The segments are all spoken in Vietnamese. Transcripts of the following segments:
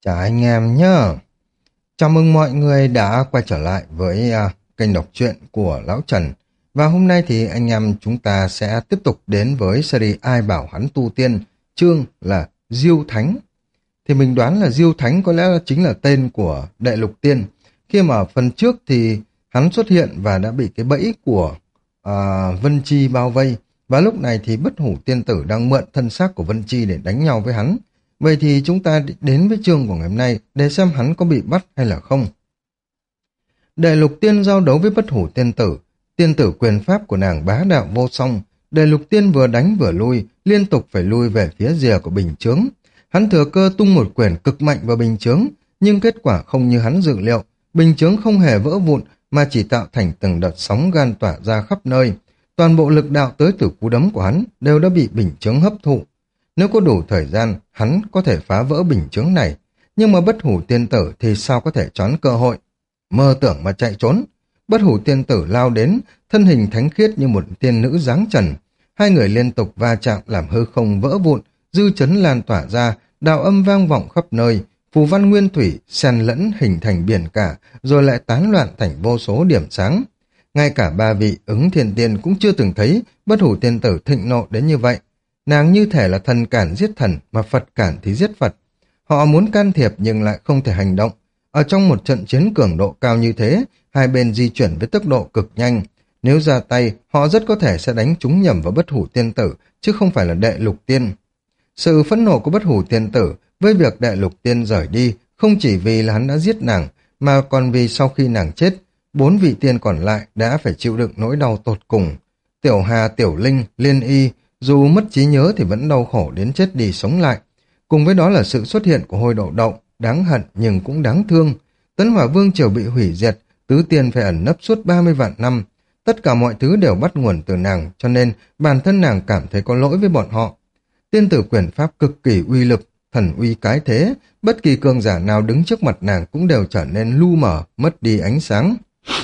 Chào anh em nhé. Chào mừng mọi người đã quay trở lại với kênh đọc truyện của Lão Trần. Và hôm nay thì anh em chúng ta sẽ tiếp tục đến với series Ai bảo hắn tu tiên, chương là Diêu Thánh. Thì mình đoán là Diêu Thánh có lẽ là chính là tên của Đệ Lục Tiên. Khi mà ở phần trước thì hắn xuất hiện và đã bị cái bẫy của Vân Chi bao vây. Và lúc này thì Bất Hủ Tiên Tử đang mượn thân xác của Vân Chi để đánh nhau với hắn. Vậy thì chúng ta đến với chương của ngày hôm nay để xem hắn có bị bắt hay là không. Đệ Lục Tiên giao đấu với Bất Hủ Tiên tử quyền pháp của nàng bá đạo vô song. Đệ Lục Tiên vừa đánh vừa lui, liên tục phải lui về phía rìa của bình chướng. Hắn thừa cơ tung một quyền cực mạnh vào bình chướng, nhưng kết quả không như hắn dự liệu. Bình chướng không hề vỡ vụn mà chỉ tạo thành từng đợt sóng gan tỏa ra khắp nơi. Toàn bộ lực đạo tới từ cú đấm của hắn đều đã bị bình chướng hấp thụ. Nếu có đủ thời gian, hắn có thể phá vỡ bình chướng này. Nhưng mà Bất Hủ Tiên Tử thì sao có thể choán cơ hội? Mơ tưởng mà chạy trốn. Bất Hủ Tiên Tử lao đến, thân hình thánh khiết như một tiên nữ dáng trần. Hai người liên tục va chạm làm hư không vỡ vụn, dư chấn lan tỏa ra, đạo âm vang vọng khắp nơi, phù văn nguyên thủy xen lẫn hình thành biển cả, rồi lại tán loạn thành vô số điểm sáng. Ngay cả ba vị ứng thiên tiên cũng chưa từng thấy Bất Hủ Tiên Tử thịnh nộ đến như vậy. Nàng như thể là thần cản giết thần, mà Phật cản thì giết Phật. Họ muốn can thiệp nhưng lại không thể hành động. Ở trong một trận chiến cường độ cao như thế, hai bên di chuyển với tốc độ cực nhanh. Nếu ra tay, họ rất có thể sẽ đánh trúng nhầm vào Bất Hủ Tiên Tử, chứ không phải là Đệ Lục Tiên. Sự phẫn nộ của Bất Hủ Tiên Tử với việc Đệ Lục Tiên rời đi, không chỉ vì là hắn đã giết nàng, mà còn vì sau khi nàng chết, 4 vị tiên còn lại đã phải chịu đựng nỗi đau tột cùng. Tiểu Hà, Tiểu Linh, Liên Y, dù mất trí nhớ thì vẫn đau khổ đến chết đi sống lại. Cùng với đó là sự xuất hiện của Hôi Đậu Đậu, đáng hận nhưng cũng đáng thương. Tấn Hỏa Vương triều bị hủy diệt, tứ tiên phải ẩn nấp suốt 30 vạn năm. Tất cả mọi thứ đều bắt nguồn từ nàng, cho nên bản thân nàng cảm thấy có lỗi với bọn họ. Tiên tử quyền pháp cực kỳ uy lực, thần uy cái thế, bất kỳ cường giả nào đứng trước mặt nàng cũng đều trở nên lu mờ, mất đi ánh sáng.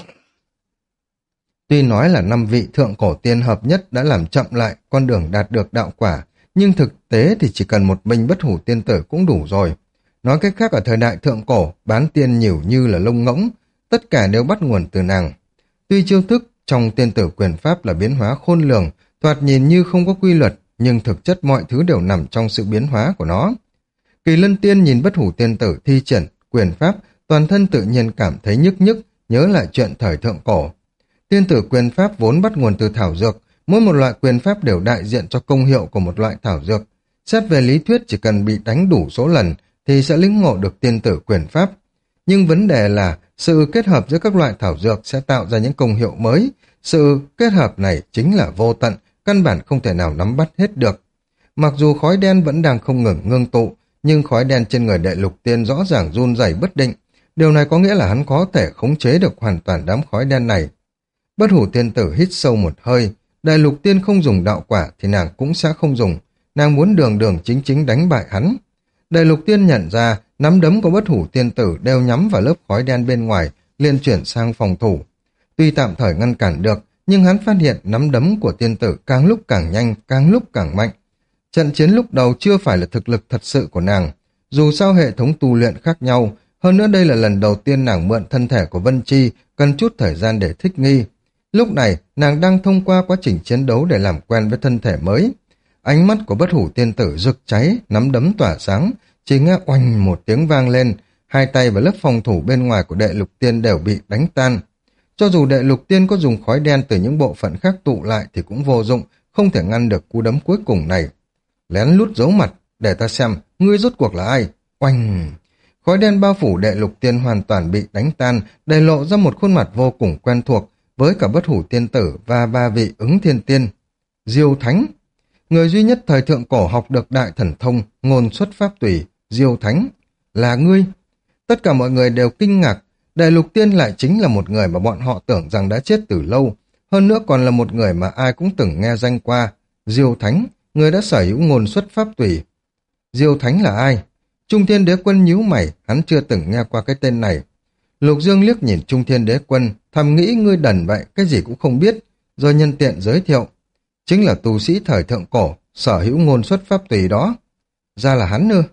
Tuy nói là 5 vị thượng cổ tiên hợp nhất đã làm chậm lại con đường đạt được đạo quả, nhưng thực tế thì chỉ cần một mình Bất Hủ Tiên Tử cũng đủ rồi. Nói cách khác, ở thời đại thượng cổ, bán tiên nhiều như là lông ngỗng, tất cả đều bắt nguồn từ nàng. Tuy chiêu thức trong tiên tử quyền pháp là biến hóa khôn lường, thoạt nhìn như không có quy luật, nhưng thực chất mọi thứ đều nằm trong sự biến hóa của nó. Kỳ Lân Tiên nhìn Bất Hủ Tiên Tử thi triển quyền pháp, toàn thân tự nhiên cảm thấy nhức nhức, nhớ lại chuyện thời thượng cổ. Tiên tử quyền pháp vốn bắt nguồn từ thảo dược, mỗi một loại quyền pháp đều đại diện cho công hiệu của một loại thảo dược. Xét về lý thuyết chỉ cần bị đánh đủ số lần thì sẽ lĩnh ngộ được tiên tử quyền pháp. Nhưng vấn đề là sự kết hợp giữa các loại thảo dược sẽ tạo ra những công hiệu mới. Sự kết hợp này chính là vô tận, căn bản không thể nào nắm bắt hết được. Mặc dù khói đen vẫn đang không ngừng ngưng tụ, nhưng khói đen trên người Đệ Lục Tiên rõ ràng run rẩy bất định. Điều này có nghĩa là hắn có thể khống chế được hoàn toàn đám khói đen này. Bất Hủ Tiên Tử hít sâu một hơi, Đệ Lục Tiên không dùng đạo quả thì nàng cũng sẽ không dùng, nàng muốn đường đường chính chính đánh bại hắn. Đệ Lục Tiên nhận ra nắm đấm của Bất Hủ Tiên Tử đều nhắm vào lớp khói đen bên ngoài, liền chuyển sang phòng thủ. Tuy tạm thời ngăn cản được, nhưng hắn phát hiện nắm đấm của tiên tử càng lúc càng nhanh, càng lúc càng mạnh. Trận chiến lúc đầu chưa phải là thực lực thật sự của nàng, dù sao hệ thống tu luyện khác nhau, hơn nữa đây là lần đầu tiên nàng mượn thân thể của Vân Chi, cần chút thời gian để thích nghi. Lúc này, nàng đang thông qua quá trình chiến đấu để làm quen với thân thể mới. Ánh mắt của Bất Hủ Tiên Tử rực cháy, nắm đấm tỏa sáng, chỉ nghe oanh một tiếng vang lên, hai tay và lớp phòng thủ bên ngoài của Đệ Lục Tiên đều bị đánh tan. Cho dù Đệ Lục Tiên có dùng khói đen từ những bộ phận khác tụ lại thì cũng vô dụng, không thể ngăn được cú đấm cuối cùng này. Lén lút giấu mặt, để ta xem, ngươi rốt cuộc là ai? Oanh! Khói đen bao phủ Đệ Lục Tiên hoàn toàn bị đánh tan, để lộ ra một khuôn mặt vô cùng quen thuộc, với cả Bất Hủ Tiên Tử và ba vị ứng thiên tiên. Diêu Thánh, người duy nhất thời thượng cổ học được đại thần thông, ngôn xuất pháp tùy, Diêu Thánh, là ngươi. Tất cả mọi người đều kinh ngạc, Đệ Lục Tiên lại chính là một người mà bọn họ tưởng rằng đã chết từ lâu, hơn nữa còn là một người mà ai cũng từng nghe danh qua. Diêu Thánh, người đã sở hữu ngôn xuất pháp tùy. Diêu Thánh là ai? Trung Thiên Đế Quân nhíu mày, hắn chưa từng nghe qua cái tên này. Lục Dương liếc nhìn Trung Thiên Đế Quân, thầm nghĩ ngươi đần vậy, cái gì cũng không biết, rồi nhân tiện giới thiệu. Chính là tu sĩ thời thượng cổ, sở hữu ngôn xuất pháp tùy đó. Ra là hắn ư?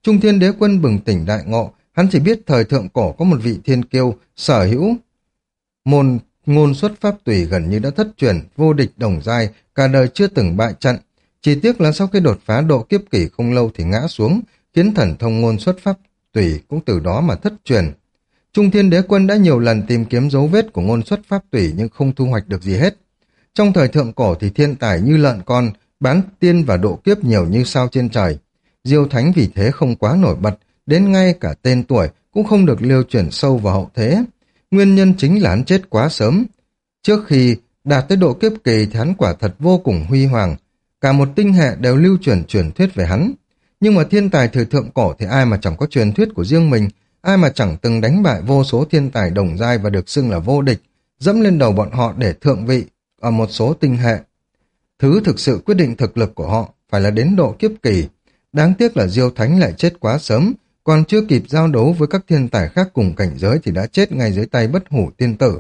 Trung Thiên Đế Quân bừng tỉnh đại ngộ, hắn chỉ biết thời thượng cổ có một vị thiên kiêu sở hữu môn ngôn xuất pháp tùy gần như đã thất truyền, vô địch đồng giai, cả đời chưa từng bại trận. Chỉ tiếc là sau khi đột phá độ kiếp kỷ không lâu thì ngã xuống, khiến thần thông ngôn xuất pháp tùy cũng từ đó mà thất truyền. Trung Thiên Đế Quân đã nhiều lần tìm kiếm dấu vết của ngôn xuất pháp tùy nhưng không thu hoạch được gì hết. Trong thời thượng cổ thì thiên tài như lợn con, bán tiên và độ kiếp nhiều như sao trên trời. Diêu Thánh vì thế không quá nổi bật, đến ngay cả tên tuổi cũng không được lưu truyền sâu vào hậu thế. Nguyên nhân chính là hắn chết quá sớm. Trước khi đạt tới độ kiếp kỳ thì hắn quả thật vô cùng huy hoàng. Cả một tinh hệ đều lưu truyền thuyết về hắn. Nhưng mà thiên tài thời thượng cổ thì ai mà chẳng có truyền thuyết của riêng mình, ai mà chẳng từng đánh bại vô số thiên tài đồng giai và được xưng là vô địch, dẫm lên đầu bọn họ để thượng vị ở một số tinh hệ. Thứ thực sự quyết định thực lực của họ phải là đến độ kiếp kỳ. Đáng tiếc là Diêu Thánh lại chết quá sớm, còn chưa kịp giao đấu với các thiên tài khác cùng cảnh giới thì đã chết ngay dưới tay Bất Hủ tiên tử.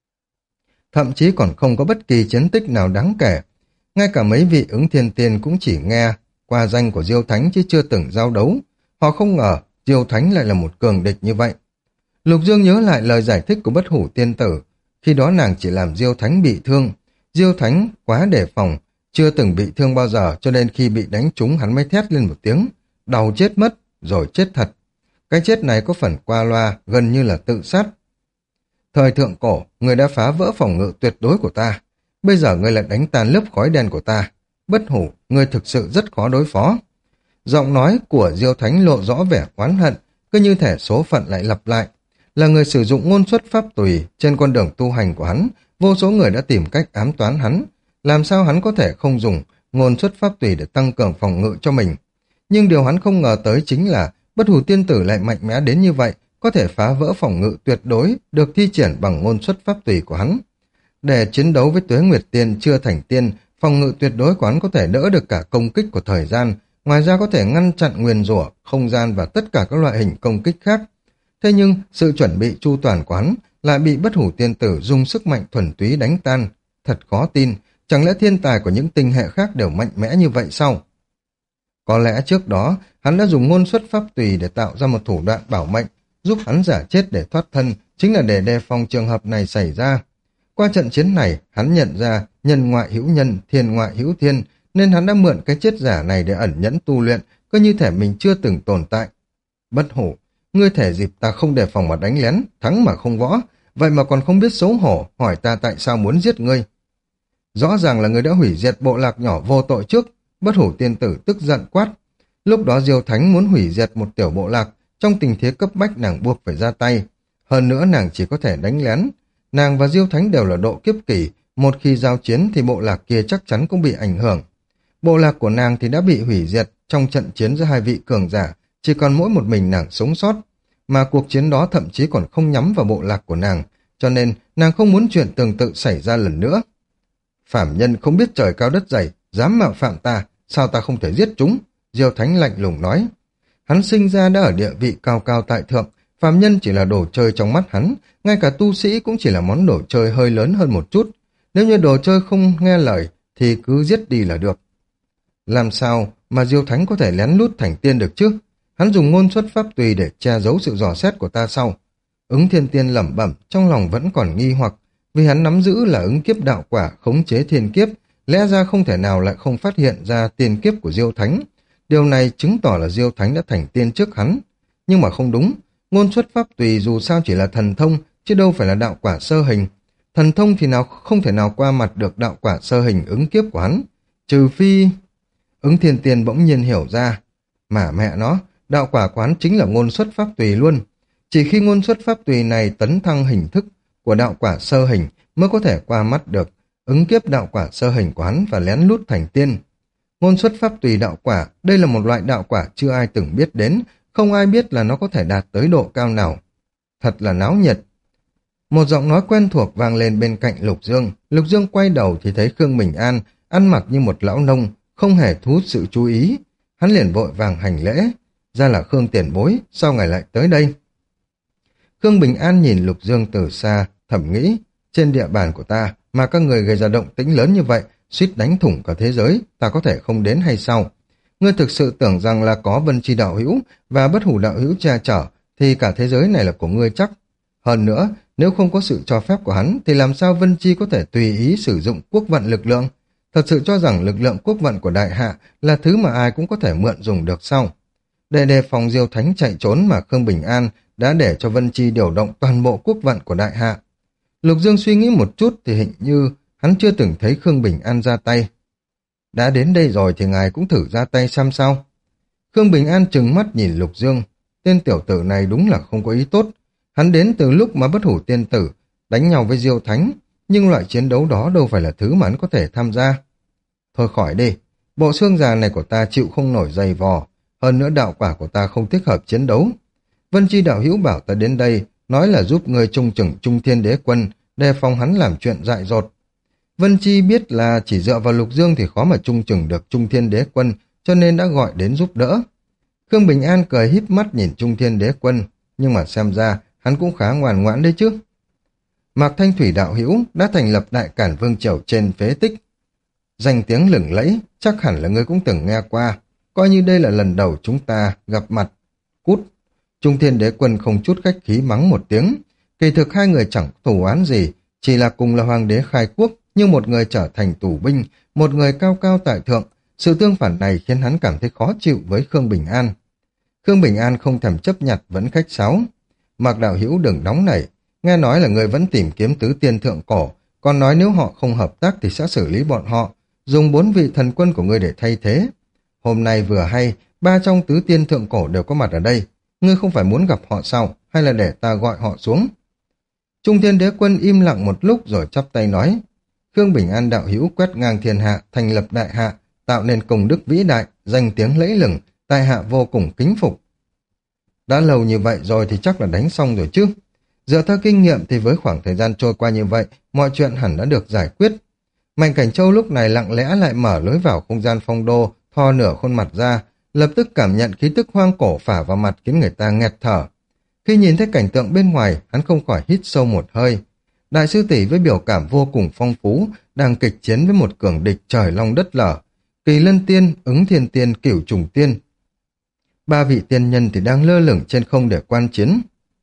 Thậm chí còn không có bất kỳ chiến tích nào đáng kể. Ngay cả mấy vị Ứng Thiên Tiên cũng chỉ nghe qua danh của Diêu Thánh chứ chưa từng giao đấu. Họ không ngờ Diêu Thánh lại là một cường địch như vậy. Lục Dương nhớ lại lời giải thích của Bất Hủ tiên tử. Khi đó nàng chỉ làm Diêu Thánh bị thương. Diêu Thánh quá đề phòng, chưa từng bị thương bao giờ, cho nên khi bị đánh trúng hắn mới thét lên một tiếng, đau chết mất, rồi chết thật. Cái chết này có phần qua loa, gần như là tự sát. Thời thượng cổ, người đã phá vỡ phòng ngự tuyệt đối của ta. Bây giờ người lại đánh tan lớp khói đen của ta. Bất Hủ, người thực sự rất khó đối phó. Giọng nói của Diêu Thánh lộ rõ vẻ oán hận, cứ như thể số phận lại lặp lại. Là người sử dụng ngôn xuất pháp tùy trên con đường tu hành của hắn, vô số người đã tìm cách ám toán hắn. Làm sao hắn có thể không dùng ngôn xuất pháp tùy để tăng cường phòng ngự cho mình? Nhưng điều hắn không ngờ tới chính là Bất Hủ tiên tử lại mạnh mẽ đến như vậy, có thể phá vỡ phòng ngự tuyệt đối được thi triển bằng ngôn xuất pháp tùy của hắn. Để chiến đấu với Tuế Nguyệt Tiên chưa thành tiên, phòng ngự tuyệt đối của hắn có thể đỡ được cả công kích của thời gian, ngoài ra có thể ngăn chặn nguyền rủa, không gian và tất cả các loại hình công kích khác. Thế nhưng sự chuẩn bị chu toàn của hắn lại bị Bất Hủ tiên tử dùng sức mạnh thuần túy đánh tan. Thật khó tin, chẳng lẽ thiên tài của những tinh hệ khác đều mạnh mẽ như vậy sao? Có lẽ trước đó hắn đã dùng ngôn xuất pháp tùy để tạo ra một thủ đoạn bảo mệnh, giúp hắn giả chết để thoát thân, chính là để đề phòng trường hợp này xảy ra. Qua trận chiến này, hắn nhận ra nhân ngoại hữu nhân, thiên ngoại hữu thiên, nên hắn đã mượn cái chết giả này để ẩn nhẫn tu luyện, cứ như thể mình chưa từng tồn tại. Bất Hủ, ngươi thể dịp ta không đề phòng mà đánh lén, thắng mà không võ, vậy mà còn không biết xấu hổ, hỏi ta tại sao muốn giết ngươi. Rõ ràng là ngươi đã hủy diệt bộ lạc nhỏ vô tội trước. Bất Hủ tiên tử tức giận quát. Lúc đó Diêu Thánh muốn hủy diệt một tiểu bộ lạc, trong tình thế cấp bách nàng buộc phải ra tay. Hơn nữa nàng chỉ có thể đánh lén. Nàng và Diêu Thánh đều là độ kiếp kỳ, một khi giao chiến thì bộ lạc kia chắc chắn cũng bị ảnh hưởng. Bộ lạc của nàng thì đã bị hủy diệt trong trận chiến giữa hai vị cường giả, chỉ còn mỗi một mình nàng sống sót. Mà cuộc chiến đó thậm chí còn không nhắm vào bộ lạc của nàng, cho nên nàng không muốn chuyện tương tự xảy ra lần nữa. Phàm nhân không biết trời cao đất dày, dám mạo phạm ta, sao ta không thể giết chúng? Diêu Thánh lạnh lùng nói. Hắn sinh ra đã ở địa vị cao cao tại thượng, phàm nhân chỉ là đồ chơi trong mắt hắn, ngay cả tu sĩ cũng chỉ là món đồ chơi hơi lớn hơn một chút. Nếu như đồ chơi không nghe lời thì cứ giết đi là được. Làm sao mà Diêu Thánh có thể lén lút thành tiên được chứ? Hắn dùng ngôn xuất pháp tùy để che giấu sự dò xét của ta sau. Ứng Thiên Tiên lẩm bẩm, trong lòng vẫn còn nghi hoặc, vì hắn nắm giữ là ứng kiếp đạo quả khống chế thiên kiếp, lẽ ra không thể nào lại không phát hiện ra tiền kiếp của Diêu Thánh. Điều này chứng tỏ là Diêu Thánh đã thành tiên trước hắn. Nhưng mà không đúng, ngôn xuất pháp tùy dù sao chỉ là thần thông, chứ đâu phải là đạo quả sơ hình. Thần thông thì nào không thể nào qua mặt được đạo quả sơ hình ứng kiếp của hắn. Trừ phi... Ứng Thiên Tiên bỗng nhiên hiểu ra. Mà mẹ nó, đạo quả của hắn chính là ngôn xuất pháp tùy luôn. Chỉ khi ngôn xuất pháp tùy này tấn thăng hình thức của đạo quả sơ hình mới có thể qua mắt được ứng kiếp đạo quả sơ hình của hắn và lén lút thành tiên. Ngôn xuất pháp tùy đạo quả, đây là một loại đạo quả chưa ai từng biết đến, không ai biết là nó có thể đạt tới độ cao nào. Thật là náo nhiệt. Một giọng nói quen thuộc vang lên bên cạnh Lục Dương. Lục Dương quay đầu thì thấy Khương Bình An, ăn mặc như một lão nông, không hề thu hút sự chú ý. Hắn liền vội vàng hành lễ. Ra là Khương tiền bối, sao ngài lại tới đây? Khương Bình An nhìn Lục Dương từ xa, thầm nghĩ, trên địa bàn của ta mà các người gây ra động tĩnh lớn như vậy, suýt đánh thủng cả thế giới, ta có thể không đến hay sao? Ngươi thực sự tưởng rằng là có Vân Chi đạo hữu và Bất Hủ đạo hữu che chở thì cả thế giới này là của ngươi chắc. Hơn nữa, nếu không có sự cho phép của hắn thì làm sao Vân Chi có thể tùy ý sử dụng quốc vận lực lượng? Thật sự cho rằng lực lượng quốc vận của đại hạ là thứ mà ai cũng có thể mượn dùng được sao? Để đề phòng Diêu Thánh chạy trốn mà Khương Bình An đã để cho Vân Chi điều động toàn bộ quốc vận của đại hạ. Lục Dương suy nghĩ một chút thì hình như hắn chưa từng thấy Khương Bình An ra tay. Đã đến đây rồi thì ngài cũng thử ra tay xem sao. Khương Bình An trừng mắt nhìn Lục Dương. Tên tiểu tử này đúng là không có ý tốt. Hắn đến từ lúc mà Bất Hủ tiên tử đánh nhau với Diêu Thánh, nhưng loại chiến đấu đó đâu phải là thứ mà hắn có thể tham gia. Thôi khỏi đi, bộ xương già này của ta chịu không nổi dày vò, hơn nữa đạo quả của ta không thích hợp chiến đấu. Vân Chi đạo hữu bảo ta đến đây, nói là giúp người trung chừng Trung Thiên Đế Quân, đề phòng hắn làm chuyện dại dột. Vân Chi biết là chỉ dựa vào Lục Dương thì khó mà trung chừng được Trung Thiên Đế Quân, cho nên đã gọi đến giúp đỡ. Khương Bình An cười híp mắt nhìn Trung Thiên Đế Quân, nhưng mà xem ra hắn cũng khá ngoan ngoãn đấy chứ. Mạc Thanh Thủy đạo hữu đã thành lập Đại Cản Vương Triều trên phế tích. Danh tiếng lừng lẫy, chắc hẳn là ngươi cũng từng nghe qua, coi như đây là lần đầu chúng ta gặp mặt. Cút! Trung Thiên Đế Quân không chút khách khí mắng một tiếng. Kỳ thực hai người chẳng thù oán gì, chỉ là cùng là hoàng đế khai quốc, nhưng một người trở thành tù binh, một người cao cao tại thượng. Sự tương phản này khiến hắn cảm thấy khó chịu với Khương Bình An. Khương Bình An không thèm chấp nhặt vẫn khách sáo. Mạc đạo hữu đừng nóng nảy, nghe nói là người vẫn tìm kiếm tứ tiên thượng cổ, còn nói nếu họ không hợp tác thì sẽ xử lý bọn họ, dùng 4 vị thần quân của ngươi để thay thế. Hôm nay vừa hay, 3 trong tứ tiên thượng cổ đều có mặt ở đây. Ngươi không phải muốn gặp họ sao, hay là để ta gọi họ xuống? Trung Thiên Đế Quân im lặng một lúc rồi chắp tay nói, Khương Bình An đạo hữu quét ngang thiên hạ, thành lập đại hạ, tạo nên công đức vĩ đại, danh tiếng lẫy lừng, tại hạ vô cùng kính phục. Đã lâu như vậy rồi thì chắc là đánh xong rồi chứ. Dựa theo kinh nghiệm thì với khoảng thời gian trôi qua như vậy, mọi chuyện hẳn đã được giải quyết. Mạnh Cảnh Châu lúc này lặng lẽ lại mở lối vào không gian phong đô, thò nửa khuôn mặt ra, lập tức cảm nhận khí tức hoang cổ phả vào mặt khiến người ta nghẹt thở. Khi nhìn thấy cảnh tượng bên ngoài, hắn không khỏi hít sâu một hơi. Đại sư tỷ với biểu cảm vô cùng phong phú, đang kịch chiến với một cường địch trời long đất lở. Kỳ Lân Tiên, Ứng Thiên Tiên, Cửu Trùng Tiên. 3 vị tiên nhân thì đang lơ lửng trên không để quan chiến.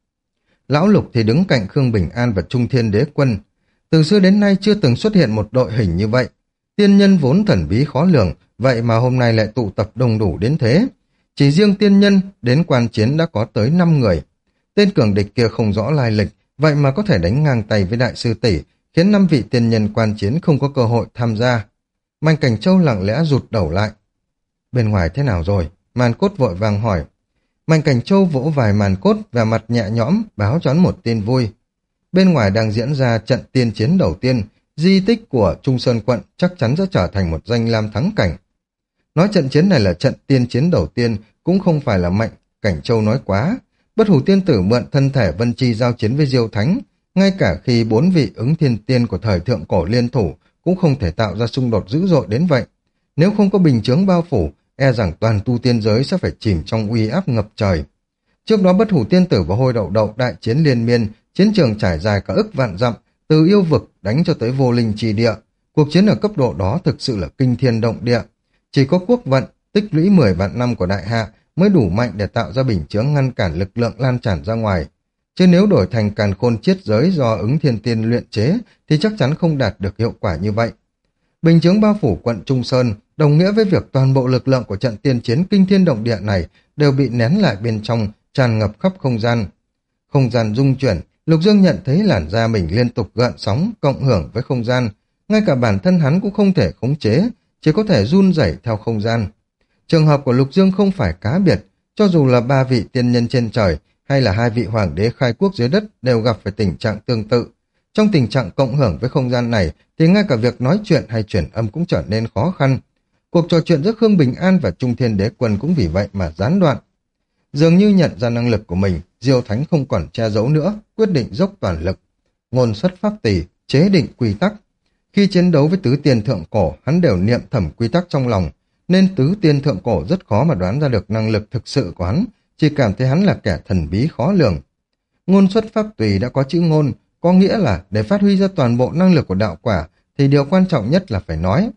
Lão Lục thì đứng cạnh Khương Bình An và Trung Thiên Đế Quân. Từ xưa đến nay chưa từng xuất hiện một đội hình như vậy. Tiên nhân vốn thần bí khó lường, vậy mà hôm nay lại tụ tập đông đủ đến thế. Chỉ riêng tiên nhân đến quan chiến đã có tới 5 người. Tên cường địch kia không rõ lai lịch, vậy mà có thể đánh ngang tay với đại sư tỷ, khiến 5 vị tiên nhân quan chiến không có cơ hội tham gia. Mạnh Cảnh Châu lặng lẽ rụt đầu lại. Bên ngoài thế nào rồi? Màn Cốt vội vàng hỏi. Mạnh Cảnh Châu vỗ vài màn cốt và mặt nhẹ nhõm báo cho hắn một tin vui. Bên ngoài đang diễn ra trận tiên chiến đầu tiên, di tích của Trung Sơn quận chắc chắn sẽ trở thành một danh lam thắng cảnh. Nói trận chiến này là trận tiên chiến đầu tiên cũng không phải là Mạnh Cảnh Châu nói quá. Bất Hủ tiên tử mượn thân thể Vân Chi giao chiến với Diêu Thánh, ngay cả khi 4 vị Ứng Thiên Tiên của thời thượng cổ liên thủ cũng không thể tạo ra xung đột dữ dội đến vậy. Nếu không có bình chướng bao phủ, e rằng toàn tu tiên giới sẽ phải chìm trong uy áp ngập trời. Trước đó Bất Hủ tiên tử và Hôi Đậu Đậu đại chiến liên miên, chiến trường trải dài cả ức vạn dặm, từ yêu vực đánh cho tới vô linh trì địa. Cuộc chiến ở cấp độ đó thực sự là kinh thiên động địa. Chỉ có quốc vận, tích lũy 10 vạn năm của đại hạ mới đủ mạnh để tạo ra bình chướng ngăn cản lực lượng lan tràn ra ngoài. Chứ nếu đổi thành càn khôn chiết giới do Ứng Thiên Tiên luyện chế thì chắc chắn không đạt được hiệu quả như vậy. Bình chướng bao phủ quận Trung Sơn đồng nghĩa với việc toàn bộ lực lượng của trận tiên chiến kinh thiên động địa này đều bị nén lại bên trong, tràn ngập khắp không gian. Không gian rung chuyển, Lục Dương nhận thấy làn da mình liên tục gợn sóng, cộng hưởng với không gian. Ngay cả bản thân hắn cũng không thể khống chế, chỉ có thể run rẩy theo không gian. Trường hợp của Lục Dương không phải cá biệt, cho dù là 3 vị tiên nhân trên trời hay là 2 vị hoàng đế khai quốc dưới đất đều gặp phải tình trạng tương tự. Trong tình trạng cộng hưởng với không gian này thì ngay cả việc nói chuyện hay truyền âm cũng trở nên khó khăn. Cuộc trò chuyện giữa Khương Bình An và Trung Thiên Đế Quân cũng vì vậy mà gián đoạn. Dường như nhận ra năng lực của mình, Diêu Thánh không còn che giấu nữa, quyết định dốc toàn lực. Ngôn xuất pháp tỳ, chế định quy tắc. Khi chiến đấu với tứ tiên thượng cổ, hắn đều niệm thẩm quy tắc trong lòng, nên tứ tiên thượng cổ rất khó mà đoán ra được năng lực thực sự của hắn, chỉ cảm thấy hắn là kẻ thần bí khó lường. Ngôn xuất pháp tùy đã có chữ ngôn, có nghĩa là để phát huy ra toàn bộ năng lực của đạo quả thì điều quan trọng nhất là phải nói.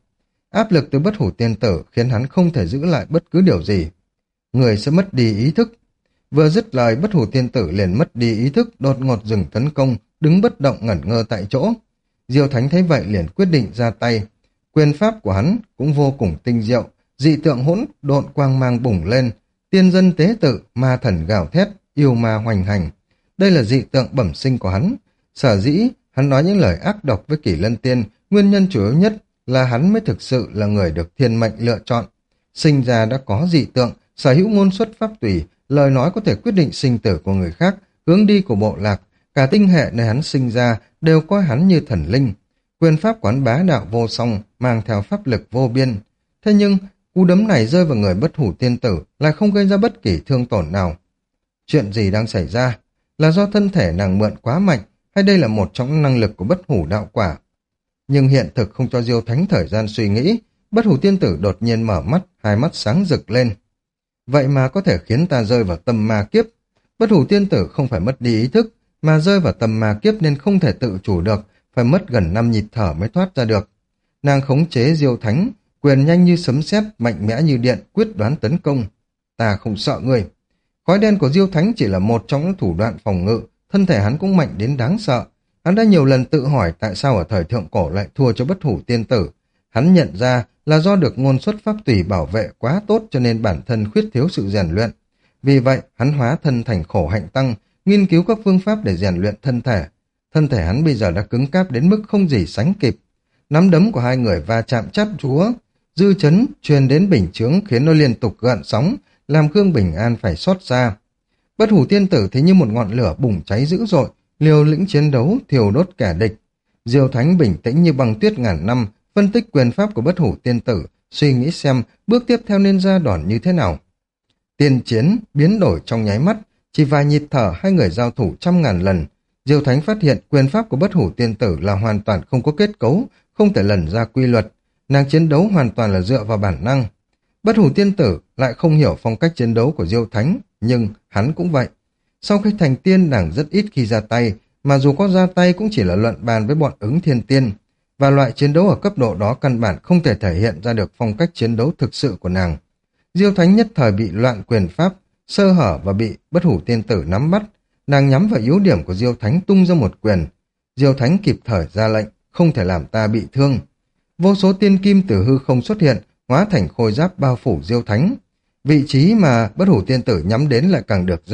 Áp lực từ bất hủ tiên tử khiến hắn không thể giữ lại bất cứ điều gì. Người sẽ mất đi ý thức. Vừa dứt lời, bất hủ tiên tử liền mất đi ý thức, đột ngột dừng tấn công, đứng bất động ngẩn ngơ tại chỗ. Diêu Thánh thấy vậy liền quyết định ra tay. Quyền pháp của hắn cũng vô cùng tinh diệu, dị tượng hỗn độn quang mang bùng lên, tiên dân tế tự, ma thần gào thét, yêu ma hoành hành. Đây là dị tượng bẩm sinh của hắn. Sở dĩ hắn nói những lời ác độc với Kỷ Lân Tiên, nguyên nhân chủ yếu nhất là hắn mới thực sự là người được thiên mệnh lựa chọn. Sinh ra đã có dị tượng, sở hữu ngôn xuất pháp tùy, lời nói có thể quyết định sinh tử của người khác, hướng đi của bộ lạc, cả tinh hệ nơi hắn sinh ra đều coi hắn như thần linh. Quyền pháp quán bá đạo vô song, mang theo pháp lực vô biên. Thế nhưng, cú đấm này rơi vào người bất hủ tiên tử lại không gây ra bất kỳ thương tổn nào. Chuyện gì đang xảy ra? Là do thân thể nàng mượn quá mạnh, hay đây là một trong năng lực của bất hủ đạo quả? Nhưng hiện thực không cho Diêu Thánh thời gian suy nghĩ, bất hủ tiên tử đột nhiên mở mắt, hai mắt sáng rực lên. Vậy mà có thể khiến ta rơi vào tâm ma kiếp. Bất hủ tiên tử không phải mất đi ý thức, mà rơi vào tâm ma kiếp nên không thể tự chủ được, phải mất gần 5 nhịp thở mới thoát ra được. Nàng khống chế Diêu Thánh, quyền nhanh như sấm sét, mạnh mẽ như điện, quyết đoán tấn công. Ta không sợ ngươi. Khói đen của Diêu Thánh chỉ là một trong những thủ đoạn phòng ngự, thân thể hắn cũng mạnh đến đáng sợ. Hắn đã nhiều lần tự hỏi tại sao ở thời thượng cổ lại thua cho bất hủ tiên tử. Hắn nhận ra là do được ngôn xuất pháp tùy bảo vệ quá tốt cho nên bản thân khuyết thiếu sự rèn luyện. Vì vậy, hắn hóa thân thành khổ hạnh tăng, nghiên cứu các phương pháp để rèn luyện thân thể. Thân thể hắn bây giờ đã cứng cáp đến mức không gì sánh kịp. Nắm đấm của hai người va chạm chát chúa, dư chấn truyền đến bình chướng khiến nó liên tục gợn sóng, làm Khương Bình An phải xót xa. Bất hủ tiên tử thì như một ngọn lửa bùng cháy dữ dội, liều lĩnh chiến đấu, thiêu đốt kẻ địch. Diêu Thánh bình tĩnh như băng tuyết ngàn năm, phân tích quyền pháp của bất hủ tiên tử, suy nghĩ xem bước tiếp theo nên ra đòn như thế nào. Tiên chiến biến đổi trong nháy mắt, chỉ vài nhịp thở hai người giao thủ trăm ngàn lần. Diêu Thánh phát hiện quyền pháp của bất hủ tiên tử là hoàn toàn không có kết cấu, không thể lần ra quy luật. Nàng chiến đấu hoàn toàn là dựa vào bản năng. Bất hủ tiên tử lại không hiểu phong cách chiến đấu của Diêu Thánh, nhưng hắn cũng vậy. Sau khi thành tiên, nàng rất ít khi ra tay, mà dù có ra tay cũng chỉ là luận bàn với bọn ứng thiên tiên. Và loại chiến đấu ở cấp độ đó căn bản không thể thể hiện ra được phong cách chiến đấu thực sự của nàng. Diêu Thánh nhất thời bị loạn quyền pháp, sơ hở và bị bất hủ tiên tử nắm bắt. Nàng nhắm vào yếu điểm của Diêu Thánh tung ra một quyền. Diêu Thánh kịp thời ra lệnh, không thể làm ta bị thương. Vô số tiên kim từ hư không xuất hiện, hóa thành khôi giáp bao phủ Diêu Thánh. Vị trí mà bất hủ tiên tử nhắm đến lại càng được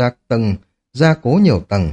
gia cố nhiều tầng.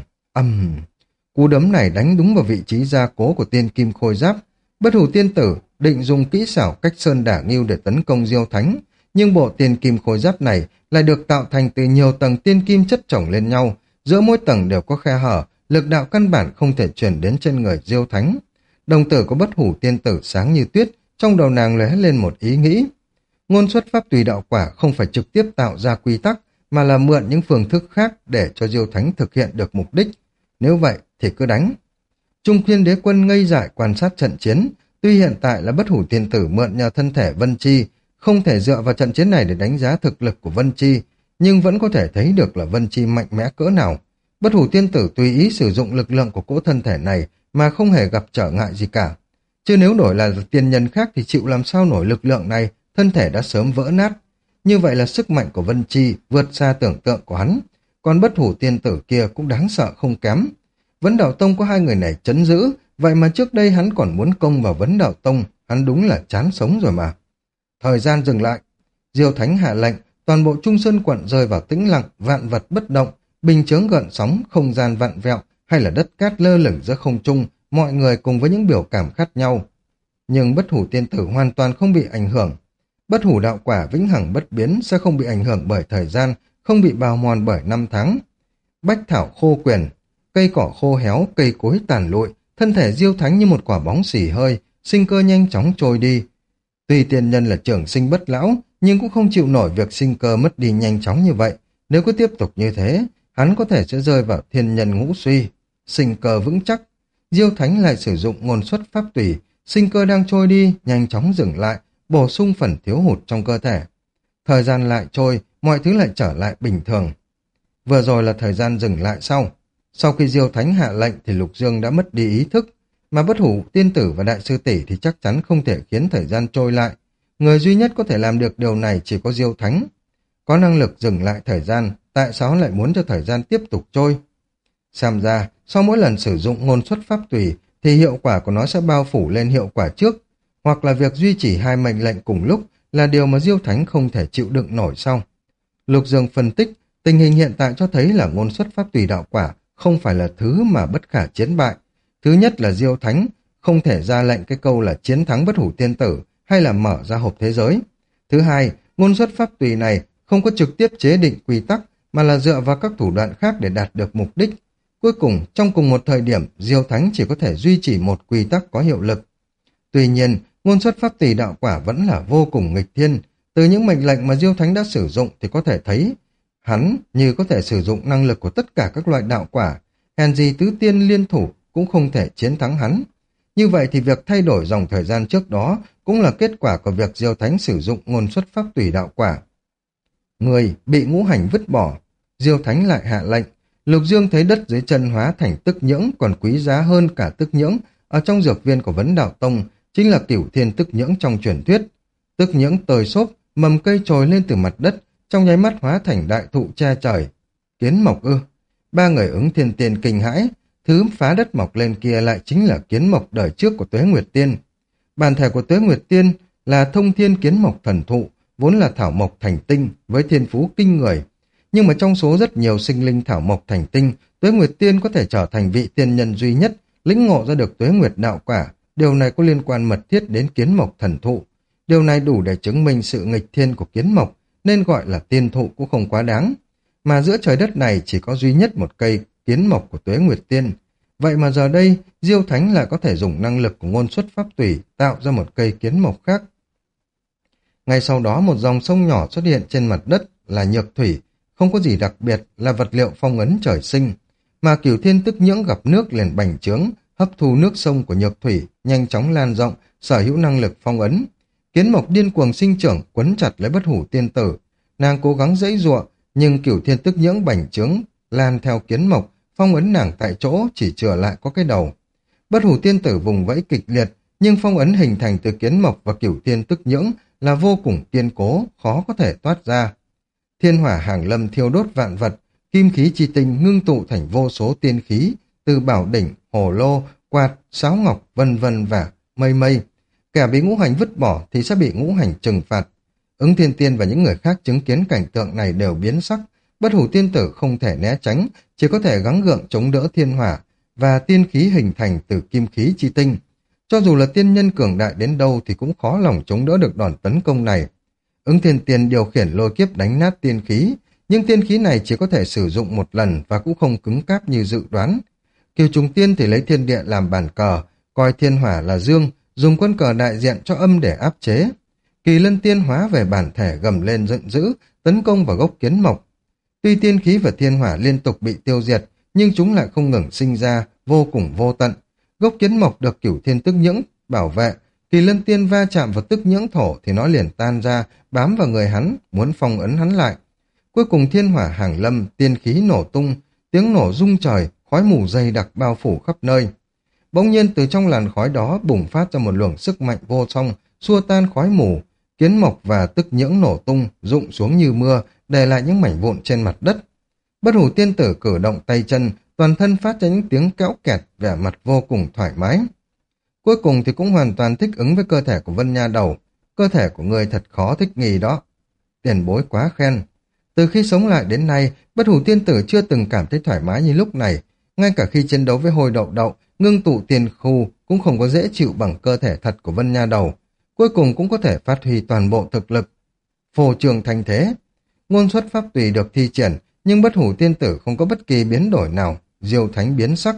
Cú đấm này đánh đúng vào vị trí gia cố của tiên kim khôi giáp. Bất hủ tiên tử định dùng kỹ xảo cách sơn đả ngưu để tấn công Diêu Thánh, nhưng bộ tiên kim khôi giáp này lại được tạo thành từ nhiều tầng tiên kim chất chồng lên nhau, giữa mỗi tầng đều có khe hở, lực đạo căn bản không thể truyền đến trên người Diêu Thánh. Đồng tử của bất hủ tiên tử sáng như tuyết, trong đầu nàng lóe lên một ý nghĩ. Ngôn xuất pháp tùy đạo quả không phải trực tiếp tạo ra quy tắc, mà là mượn những phương thức khác để cho Diêu Thánh thực hiện được mục đích. Nếu vậy thì cứ đánh. Trung Thiên Đế Quân ngây dại quan sát trận chiến. Tuy hiện tại là bất hủ tiên tử mượn nhờ thân thể Vân Chi, không thể dựa vào trận chiến này để đánh giá thực lực của Vân Chi, nhưng vẫn có thể thấy được là Vân Chi mạnh mẽ cỡ nào. Bất hủ tiên tử tùy ý sử dụng lực lượng của cỗ thân thể này mà không hề gặp trở ngại gì cả. Chứ nếu đổi là tiên nhân khác thì chịu làm sao nổi lực lượng này, thân thể đã sớm vỡ nát. Như vậy là sức mạnh của Vân Chi vượt xa tưởng tượng của hắn, còn bất hủ tiên tử kia cũng đáng sợ không kém. Vấn Đạo Tông có hai người này trấn giữ, vậy mà trước đây hắn còn muốn công vào Vấn Đạo Tông, hắn đúng là chán sống rồi mà. Thời gian dừng lại. Diêu Thánh hạ lệnh, toàn bộ Trung Sơn quận rơi vào tĩnh lặng, vạn vật bất động, bình chướng gợn sóng, không gian vặn vẹo, hay là đất cát lơ lửng giữa không trung, mọi người cùng với những biểu cảm khác nhau. Nhưng bất hủ tiên tử hoàn toàn không bị ảnh hưởng. Bất hủ đạo quả vĩnh hằng bất biến sẽ không bị ảnh hưởng bởi thời gian, không bị bào mòn bởi năm tháng. Bách thảo khô quyền, cây cỏ khô héo, cây cối tàn lụi, thân thể Diêu Thánh như một quả bóng xì hơi, sinh cơ nhanh chóng trôi đi. Tuy tiên nhân là trường sinh bất lão, nhưng cũng không chịu nổi việc sinh cơ mất đi nhanh chóng như vậy. Nếu cứ tiếp tục như thế, hắn có thể sẽ rơi vào thiên nhân ngũ suy. Sinh cơ vững chắc. Diêu Thánh lại sử dụng ngôn xuất pháp tùy, sinh cơ đang trôi đi, nhanh chóng dừng lại, bổ sung phần thiếu hụt trong cơ thể. Thời gian lại trôi, mọi thứ lại trở lại bình thường. Vừa rồi là thời gian dừng lại sau khi Diêu Thánh hạ lệnh thì Lục Dương đã mất đi ý thức, mà bất hủ tiên tử và đại sư tỷ thì chắc chắn không thể khiến thời gian trôi lại. Người duy nhất có thể làm được điều này chỉ có Diêu Thánh. Có năng lực dừng lại thời gian, tại sao lại muốn cho thời gian tiếp tục trôi? Xem ra, sau mỗi lần sử dụng ngôn xuất pháp tùy, thì hiệu quả của nó sẽ bao phủ lên hiệu quả trước, hoặc là việc duy trì hai mệnh lệnh cùng lúc là điều mà Diêu Thánh không thể chịu đựng nổi sau. Lục Dương phân tích, tình hình hiện tại cho thấy là ngôn xuất pháp tùy đạo quả không phải là thứ mà bất khả chiến bại. Thứ nhất là Diêu Thánh không thể ra lệnh cái câu là chiến thắng bất hủ tiên tử hay là mở ra hộp thế giới. Thứ hai, ngôn xuất pháp tùy này không có trực tiếp chế định quy tắc mà là dựa vào các thủ đoạn khác để đạt được mục đích. Cuối cùng, trong cùng một thời điểm, Diêu Thánh chỉ có thể duy trì một quy tắc có hiệu lực. Tuy nhiên, ngôn xuất pháp tùy đạo quả vẫn là vô cùng nghịch thiên. Từ những mệnh lệnh mà Diêu Thánh đã sử dụng thì có thể thấy hắn như có thể sử dụng năng lực của tất cả các loại đạo quả, hèn gì tứ tiên liên thủ cũng không thể chiến thắng hắn. Như vậy thì việc thay đổi dòng thời gian trước đó cũng là kết quả của việc Diêu Thánh sử dụng ngôn xuất pháp tùy đạo quả. Người bị ngũ hành vứt bỏ, Diêu Thánh lại hạ lệnh. Lục Dương thấy đất dưới chân hóa thành tức nhưỡng còn quý giá hơn cả tức nhưỡng ở trong dược viên của Vấn Đạo Tông, chính là cửu thiên tức nhưỡng trong truyền thuyết. Tức nhưỡng tơi xốp, mầm cây trồi lên từ mặt đất, trong nháy mắt hóa thành đại thụ che trời. Kiến mộc ư? Ba người Ứng Thiên Tiên kinh hãi, thứ phá đất mọc lên kia lại chính là kiến mộc đời trước của Tuế Nguyệt Tiên. Bản thể của Tuế Nguyệt Tiên là thông thiên kiến mộc thần thụ, vốn là thảo mộc thành tinh với thiên phú kinh người. Nhưng mà trong số rất nhiều sinh linh thảo mộc thành tinh, Tuế Nguyệt Tiên có thể trở thành vị tiên nhân duy nhất, lĩnh ngộ ra được Tuế Nguyệt đạo quả. Điều này có liên quan mật thiết đến kiến mộc thần thụ. Điều này đủ để chứng minh sự nghịch thiên của kiến mộc, nên gọi là tiên thụ cũng không quá đáng. Mà giữa trời đất này chỉ có duy nhất một cây kiến mộc của Tuế Nguyệt Tiên. Vậy mà giờ đây, Diêu Thánh lại có thể dùng năng lực của ngôn xuất pháp tùy tạo ra một cây kiến mộc khác. Ngay sau đó một dòng sông nhỏ xuất hiện trên mặt đất là nhược thủy, không có gì đặc biệt, là vật liệu phong ấn trời sinh. Mà cửu thiên tức nhưỡng gặp nước liền bành trướng, hấp thu nước sông của nhược thủy, nhanh chóng lan rộng, sở hữu năng lực phong ấn. Kiến mộc điên cuồng sinh trưởng, quấn chặt lấy bất hủ tiên tử. Nàng cố gắng giãy giụa, nhưng cửu thiên tức nhưỡng bành trướng lan theo kiến mộc, phong ấn nàng tại chỗ, chỉ chừa lại có cái đầu. Bất hủ tiên tử vùng vẫy kịch liệt, nhưng phong ấn hình thành từ kiến mộc và cửu thiên tức nhưỡng là vô cùng kiên cố, khó có thể toát ra. Thiên hỏa hàng lâm thiêu đốt vạn vật, kim khí chi tinh ngưng tụ thành vô số tiên khí, từ bảo đỉnh, hồ lô, quạt, sáo ngọc, vân vân và mây mây. Kẻ bị ngũ hành vứt bỏ thì sẽ bị ngũ hành trừng phạt. Ứng Thiên Tiên và những người khác chứng kiến cảnh tượng này đều biến sắc. Bất hủ tiên tử không thể né tránh, chỉ có thể gắng gượng chống đỡ thiên hỏa và tiên khí hình thành từ kim khí chi tinh. Cho dù là tiên nhân cường đại đến đâu thì cũng khó lòng chống đỡ được đòn tấn công này. Ứng Thiên Tiên điều khiển lôi kiếp đánh nát tiên khí, nhưng tiên khí này chỉ có thể sử dụng một lần và cũng không cứng cáp như dự đoán. Kiều Trùng Tiên thì lấy thiên địa làm bàn cờ, coi thiên hỏa là dương, dùng quân cờ đại diện cho âm để áp chế. Kỳ Lân Tiên hóa về bản thể gầm lên giận dữ, tấn công vào gốc kiến mộc. Tuy tiên khí và thiên hỏa liên tục bị tiêu diệt, nhưng chúng lại không ngừng sinh ra, vô cùng vô tận. Gốc kiến mộc được cửu thiên tức nhưỡng bảo vệ, Kỳ Lân Tiên va chạm vào tức nhưỡng thổ thì nó liền tan ra, bám vào người hắn, muốn phong ấn hắn lại. Cuối cùng thiên hỏa hàng lâm, tiên khí nổ tung, tiếng nổ rung trời, khói mù dày đặc bao phủ khắp nơi. Bỗng nhiên từ trong làn khói đó bùng phát ra một luồng sức mạnh vô song, xua tan khói mù, kiến mộc và tức nhưỡng nổ tung, rụng xuống như mưa, để lại những mảnh vụn trên mặt đất. Bất hủ tiên tử cử động tay chân, toàn thân phát ra những tiếng kéo kẹt, vẻ mặt vô cùng thoải mái. Cuối cùng thì cũng hoàn toàn thích ứng với cơ thể của Vân Nha Đầu. Cơ thể của người thật khó thích nghi đó. Tiền bối quá khen. Từ khi sống lại đến nay, bất hủ tiên tử chưa từng cảm thấy thoải mái như lúc này. Ngay cả khi chiến đấu với Hồi Đậu Đậu, ngưng tụ tiền khu cũng không có dễ chịu bằng cơ thể thật của Vân Nha Đầu. Cuối cùng cũng có thể phát huy toàn bộ thực lực. Phổ trường thành thế. Ngôn xuất pháp tùy được thi triển, nhưng bất hủ tiên tử không có bất kỳ biến đổi nào. Diêu Thánh biến sắc.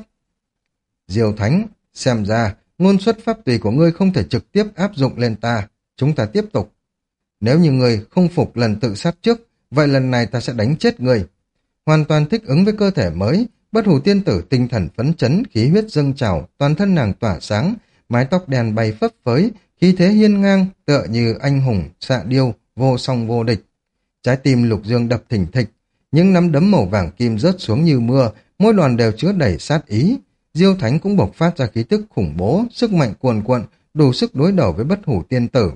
Diêu Thánh, xem ra ngôn xuất pháp tùy của ngươi không thể trực tiếp áp dụng lên ta. Chúng ta tiếp tục. Nếu như ngươi không phục lần tự sát trước, vậy lần này ta sẽ đánh chết ngươi. Hoàn toàn thích ứng với cơ thể mới, bất hủ tiên tử tinh thần phấn chấn, khí huyết dâng trào, toàn thân nàng tỏa sáng, mái tóc đen bay phấp phới, khí thế hiên ngang, tựa như anh hùng, xạ điêu, vô song vô địch. Trái tim Lục Dương đập thình thịch, những nắm đấm màu vàng kim rớt xuống như mưa, mỗi đoàn đều chứa đầy sát ý. Diêu Thánh cũng bộc phát ra khí tức khủng bố, sức mạnh cuồn cuộn, đủ sức đối đầu với bất hủ tiên tử.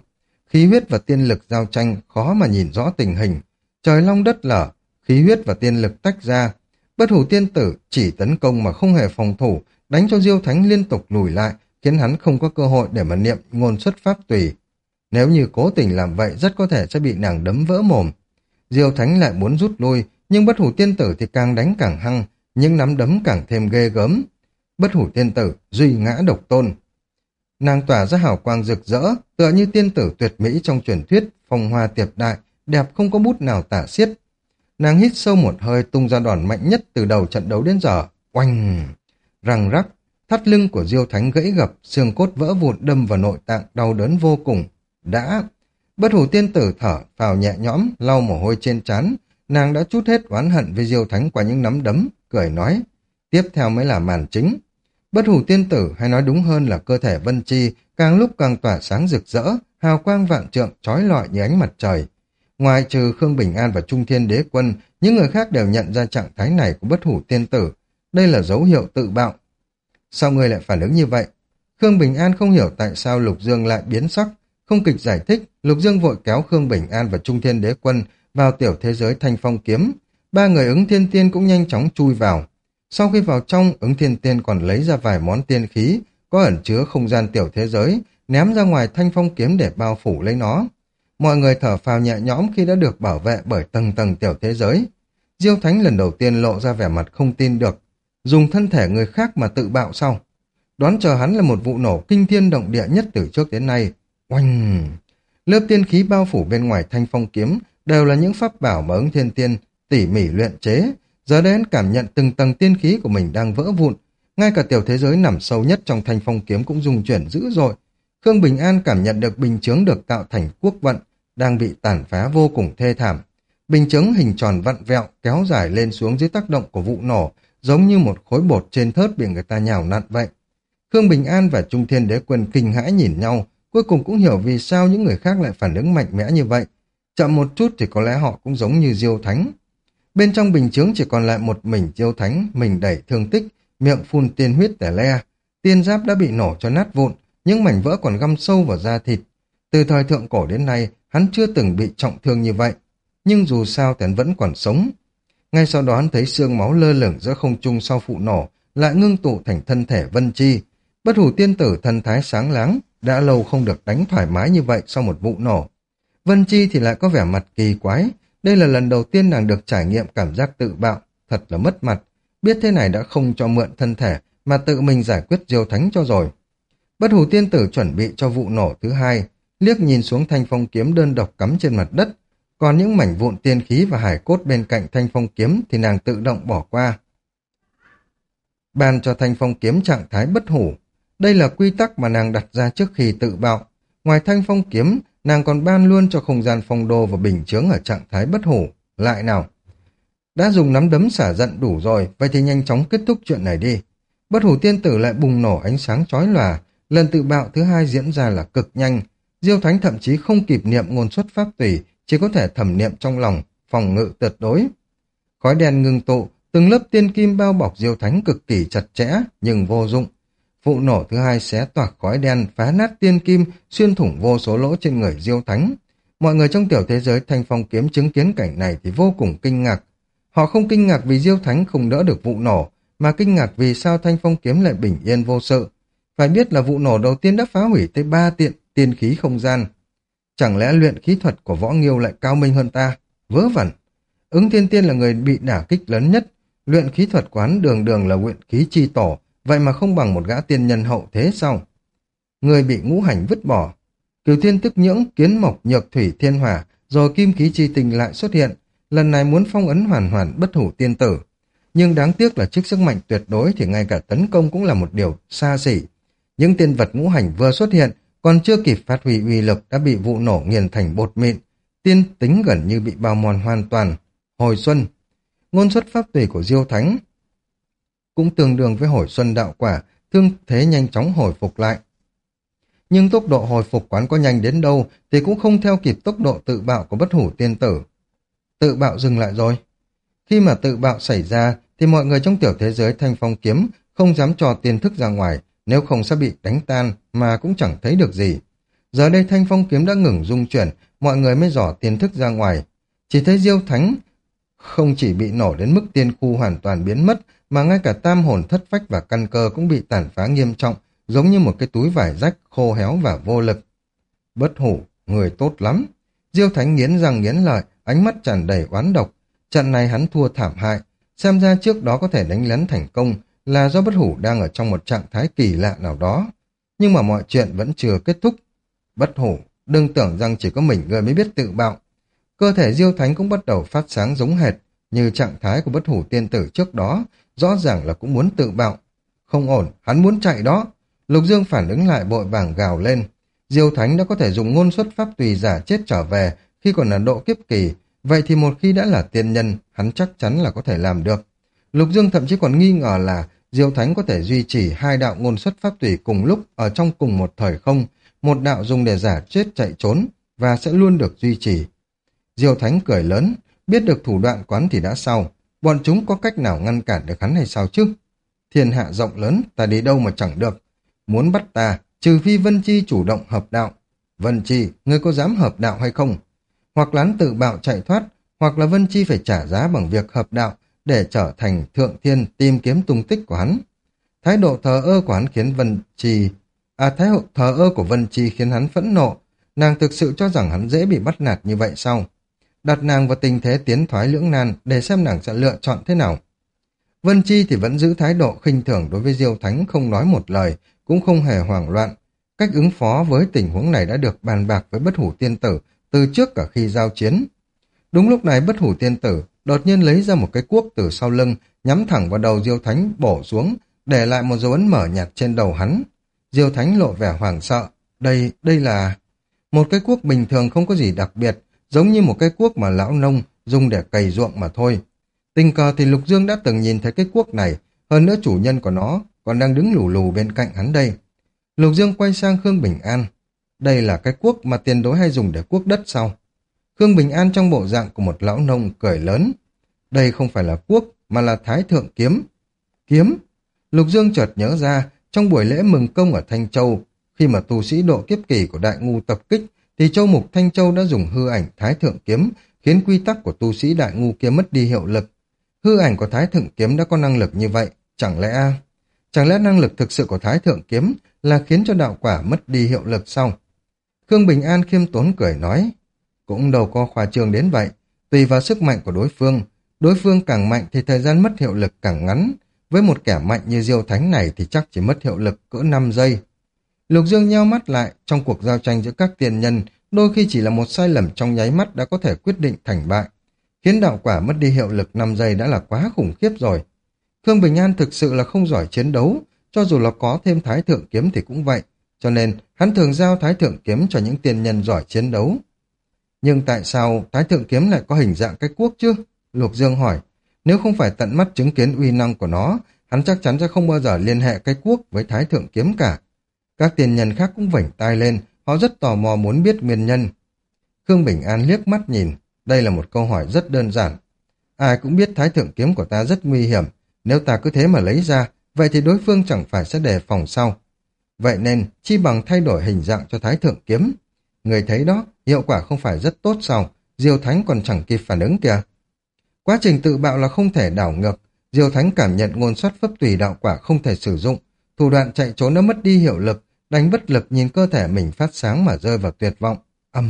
khí huyết và tiên lực giao tranh khó mà nhìn rõ tình hình. Trời long đất lở, khí huyết và tiên lực tách ra. Bất hủ tiên tử chỉ tấn công mà không hề phòng thủ, đánh cho Diêu Thánh liên tục lùi lại, khiến hắn không có cơ hội để mà niệm ngôn xuất pháp tùy. Nếu như cố tình làm vậy rất có thể sẽ bị nàng đấm vỡ mồm. Diêu Thánh lại muốn rút lui, nhưng bất hủ tiên tử thì càng đánh càng hăng, những nắm đấm càng thêm ghê gớm. Bất hủ tiên tử, duy ngã độc tôn. Nàng tỏa ra hào quang rực rỡ, tựa như tiên tử tuyệt mỹ trong truyền thuyết, phong hoa tiệp đại, đẹp không có bút nào tả xiết. Nàng hít sâu một hơi tung ra đòn mạnh nhất từ đầu trận đấu đến giờ. Oanh! Răng rắc, thắt lưng của Diêu Thánh gãy gập, xương cốt vỡ vụn đâm vào nội tạng, đau đớn vô cùng. Đã! Bất hủ tiên tử thở phào nhẹ nhõm, lau mồ hôi trên trán. Nàng đã trút hết oán hận với Diêu Thánh qua những nắm đấm, cười nói. Tiếp theo mới là màn chính. Bất hủ tiên tử, hay nói đúng hơn là cơ thể Vân Chi, càng lúc càng tỏa sáng rực rỡ, hào quang vạn trượng chói lọi như ánh mặt trời. Ngoài trừ Khương Bình An và Trung Thiên Đế Quân, những người khác đều nhận ra trạng thái này của bất hủ tiên tử. Đây là dấu hiệu tự bạo. Sao ngươi lại phản ứng như vậy? Khương Bình An không hiểu tại sao Lục Dương lại biến sắc. Không kịp giải thích, Lục Dương vội kéo Khương Bình An và Trung Thiên Đế Quân vào tiểu thế giới Thanh Phong Kiếm. Ba người Ứng Thiên Tiên cũng nhanh chóng chui vào. Sau khi vào trong, Ứng Thiên Tiên còn lấy ra vài món tiên khí, có ẩn chứa không gian tiểu thế giới, ném ra ngoài Thanh Phong Kiếm để bao phủ lấy nó. Mọi người thở phào nhẹ nhõm khi đã được bảo vệ bởi tầng tầng tiểu thế giới. Diêu Thánh lần đầu tiên lộ ra vẻ mặt không tin được. Dùng thân thể người khác mà tự bạo sau. Đoán chờ hắn là một vụ nổ kinh thiên động địa nhất từ trước đến nay. Oanh! Lớp tiên khí bao phủ bên ngoài Thanh Phong Kiếm đều là những pháp bảo mà Ứng Thiên Tiên tỉ mỉ luyện chế. Giờ đây hắn cảm nhận từng tầng tiên khí của mình đang vỡ vụn. Ngay cả tiểu thế giới nằm sâu nhất trong Thanh Phong Kiếm cũng rung chuyển dữ dội. Khương Bình An cảm nhận được bình chướng được tạo thành quốc vận đang bị tàn phá vô cùng thê thảm. Bình chướng hình tròn vặn vẹo kéo dài lên xuống dưới tác động của vụ nổ, giống như một khối bột trên thớt bị người ta nhào nặn vậy. Khương Bình An và Trung Thiên Đế Quân kinh hãi nhìn nhau, cuối cùng cũng hiểu vì sao những người khác lại phản ứng mạnh mẽ như vậy. Chậm một chút thì có lẽ họ cũng giống như Diêu Thánh. Bên trong bình chướng chỉ còn lại một mình Diêu Thánh, mình đẩy thương tích, miệng phun tiên huyết tẻ le. Tiên giáp đã bị nổ cho nát vụn, những mảnh vỡ còn găm sâu vào da thịt. Từ thời thượng cổ đến nay, hắn chưa từng bị trọng thương như vậy. Nhưng dù sao thì hắn vẫn còn sống. Ngay sau đó hắn thấy xương máu lơ lửng giữa không trung sau vụ nổ, lại ngưng tụ thành thân thể Vân Chi. Bất hủ tiên tử thân thái sáng láng, đã lâu không được đánh thoải mái như vậy sau một vụ nổ. Vân Chi thì lại có vẻ mặt kỳ quái. Đây là lần đầu tiên nàng được trải nghiệm cảm giác tự bạo, thật là mất mặt. Biết thế này đã không cho mượn thân thể, mà tự mình giải quyết Diêu Thánh cho rồi. Bất hủ tiên tử chuẩn bị cho vụ nổ thứ hai, liếc nhìn xuống Thanh Phong Kiếm đơn độc cắm trên mặt đất. Còn những mảnh vụn tiên khí và hải cốt bên cạnh Thanh Phong Kiếm thì nàng tự động bỏ qua. Ban cho Thanh Phong Kiếm trạng thái bất hủ. Đây là quy tắc mà nàng đặt ra trước khi tự bạo. Ngoài Thanh Phong Kiếm, nàng còn ban luôn cho không gian phong đô và bình chướng ở trạng thái bất hủ. Lại nào! Đã dùng nắm đấm xả giận đủ rồi, vậy thì nhanh chóng kết thúc chuyện này đi. Bất hủ tiên tử lại bùng nổ ánh sáng chói lòa. Lần tự bạo thứ hai diễn ra là cực nhanh. Diêu Thánh thậm chí không kịp niệm ngôn xuất pháp tùy, chỉ có thể thẩm niệm trong lòng, phòng ngự tuyệt đối. Khói đen ngưng tụ, từng lớp tiên kim bao bọc Diêu Thánh cực kỳ chặt chẽ, nhưng vô dụng. Vụ nổ thứ hai xé toạc khói đen, phá nát tiên kim, xuyên thủng vô số lỗ trên người Diêu Thánh. Mọi người trong tiểu thế giới Thanh Phong Kiếm chứng kiến cảnh này thì vô cùng kinh ngạc. Họ không kinh ngạc vì Diêu Thánh không đỡ được vụ nổ, mà kinh ngạc vì sao Thanh Phong Kiếm lại bình yên vô sự. Phải biết là vụ nổ đầu tiên đã phá hủy tới 3 tiên khí không gian. Chẳng lẽ luyện khí thuật của Võ Nghiêu lại cao minh hơn ta? Vớ vẩn. Ứng Thiên Tiên là người bị đả kích lớn nhất. Luyện khí thuật quán đường đường là luyện khí chi tổ, vậy mà không bằng một gã tiên nhân hậu thế sao? Người bị ngũ hành vứt bỏ. Cửu Thiên Tức Nhưỡng, Kiến Mộc, Nhược Thủy, Thiên Hỏa, rồi Kim Khí Chi Tình lại xuất hiện. Lần này muốn phong ấn hoàn hoàn bất hủ tiên tử. Nhưng đáng tiếc là trước sức mạnh tuyệt đối thì ngay cả tấn công cũng là một điều xa xỉ. Những tiên vật ngũ hành vừa xuất hiện, còn chưa kịp phát huy uy lực đã bị vụ nổ nghiền thành bột mịn, tiên tính gần như bị bào mòn hoàn toàn. Hồi xuân, ngôn xuất pháp tùy của Diêu Thánh cũng tương đương với hồi xuân đạo quả, thương thế nhanh chóng hồi phục lại. Nhưng tốc độ hồi phục quán có nhanh đến đâu thì cũng không theo kịp tốc độ tự bạo của bất hủ tiên tử. Tự bạo dừng lại rồi. Khi mà tự bạo xảy ra thì mọi người trong tiểu thế giới Thanh Phong Kiếm không dám cho tiên thức ra ngoài, nếu không sẽ bị đánh tan mà cũng chẳng thấy được gì. Giờ đây thanh phong kiếm đã ngừng rung chuyển, mọi người mới dò tiên thức ra ngoài. Chỉ thấy Diêu Thánh không chỉ bị nổ đến mức tiên khu hoàn toàn biến mất, mà ngay cả tam hồn thất phách và căn cơ cũng bị tàn phá nghiêm trọng, giống như một cái túi vải rách khô héo và vô lực. Bất hủ, người tốt lắm. Diêu Thánh nghiến răng nghiến lợi, ánh mắt tràn đầy oán độc. Trận này hắn thua thảm hại, xem ra trước đó có thể đánh lén thành công là do bất hủ đang ở trong một trạng thái kỳ lạ nào đó. Nhưng mà mọi chuyện vẫn chưa kết thúc. Bất hủ, đừng tưởng rằng chỉ có mình người mới biết tự bạo. Cơ thể Diêu Thánh cũng bắt đầu phát sáng giống hệt, như trạng thái của bất hủ tiên tử trước đó, rõ ràng là cũng muốn tự bạo. Không ổn, hắn muốn chạy đó. Lục Dương phản ứng lại vội vàng gào lên. Diêu Thánh đã có thể dùng ngôn xuất pháp tùy giả chết trở về khi còn là độ kiếp kỳ, vậy thì một khi đã là tiên nhân, hắn chắc chắn là có thể làm được. Lục Dương thậm chí còn nghi ngờ là Diêu Thánh có thể duy trì hai đạo ngôn xuất pháp tùy cùng lúc ở trong cùng một thời không, một đạo dùng để giả chết chạy trốn và sẽ luôn được duy trì. Diêu Thánh cười lớn, biết được thủ đoạn quán thì đã sao, bọn chúng có cách nào ngăn cản được hắn hay sao chứ? Thiên hạ rộng lớn, ta đi đâu mà chẳng được. Muốn bắt ta, trừ phi Vân Chi chủ động hợp đạo. Vân Chi, ngươi có dám hợp đạo hay không? Hoặc là hắn tự bạo chạy thoát, hoặc là Vân Chi phải trả giá bằng việc hợp đạo để trở thành thượng thiên tìm kiếm tung tích của hắn. Thái độ thờ ơ của hắn khiến thái độ thờ ơ của Vân Chi khiến hắn phẫn nộ. Nàng thực sự cho rằng hắn dễ bị bắt nạt như vậy sao? Đặt nàng vào tình thế tiến thoái lưỡng nan để xem nàng sẽ lựa chọn thế nào. Vân Chi thì vẫn giữ thái độ khinh thường đối với Diêu Thánh, không nói một lời, cũng không hề hoảng loạn. Cách ứng phó với tình huống này đã được bàn bạc với bất hủ tiên tử từ trước cả khi giao chiến. Đúng lúc này bất hủ tiên tử đột nhiên lấy ra một cái cuốc từ sau lưng, nhắm thẳng vào đầu Diêu Thánh bổ xuống, để lại một dấu ấn mở nhạt trên đầu hắn. Diêu Thánh lộ vẻ hoảng sợ. Đây là một cái cuốc bình thường không có gì đặc biệt, giống như một cái cuốc mà lão nông dùng để cày ruộng mà thôi. Tình cờ thì Lục Dương đã từng nhìn thấy cái cuốc này, hơn nữa chủ nhân của nó còn đang đứng lù lù bên cạnh hắn đây. Lục Dương quay sang Khương Bình An. Đây là cái cuốc mà tiền bối hay dùng để cuốc đất sao? Khương Bình An trong bộ dạng của một lão nông cười lớn. Đây không phải là cuốc, mà là Thái Thượng Kiếm. Kiếm? Lục Dương chợt nhớ ra, trong buổi lễ mừng công ở Thanh Châu, khi mà tu sĩ độ kiếp kỳ của Đại Ngu tập kích, thì Châu Mục Thanh Châu đã dùng hư ảnh Thái Thượng Kiếm, khiến quy tắc của tu sĩ Đại Ngu kia mất đi hiệu lực. Hư ảnh của Thái Thượng Kiếm đã có năng lực như vậy, chẳng lẽ năng lực thực sự của Thái Thượng Kiếm là khiến cho đạo quả mất đi hiệu lực sao? Khương Bình An khiêm tốn cười nói, cũng đâu có khoa trương đến vậy, tùy vào sức mạnh của đối phương càng mạnh thì thời gian mất hiệu lực càng ngắn, với một kẻ mạnh như Diêu Thánh này thì chắc chỉ mất hiệu lực cỡ 5 giây. Lục Dương nheo mắt lại, trong cuộc giao tranh giữa các tiền nhân, đôi khi chỉ là một sai lầm trong nháy mắt đã có thể quyết định thành bại. Khiến đạo quả mất đi hiệu lực 5 giây đã là quá khủng khiếp rồi. Khương Bình An thực sự là không giỏi chiến đấu, cho dù là có thêm Thái Thượng Kiếm thì cũng vậy, cho nên hắn thường giao Thái Thượng Kiếm cho những tiền nhân giỏi chiến đấu. Nhưng tại sao Thái Thượng Kiếm lại có hình dạng cái cuốc chứ? Lục Dương hỏi. Nếu không phải tận mắt chứng kiến uy năng của nó, hắn chắc chắn sẽ không bao giờ liên hệ cái cuốc với Thái Thượng Kiếm cả. Các tiền nhân khác cũng vểnh tai lên, họ rất tò mò muốn biết nguyên nhân. Khương Bình An liếc mắt nhìn, đây là một câu hỏi rất đơn giản. Ai cũng biết Thái Thượng Kiếm của ta rất nguy hiểm, nếu ta cứ thế mà lấy ra, vậy thì đối phương chẳng phải sẽ đề phòng sau. Vậy nên, chi bằng thay đổi hình dạng cho Thái Thượng Kiếm. Người thấy đó, hiệu quả không phải rất tốt sao, Diêu Thánh còn chẳng kịp phản ứng kìa. Quá trình tự bạo là không thể đảo ngược, Diêu Thánh cảm nhận ngôn xuất pháp tùy đạo quả không thể sử dụng, thủ đoạn chạy trốn đã mất đi hiệu lực, đánh bất lực nhìn cơ thể mình phát sáng mà rơi vào tuyệt vọng,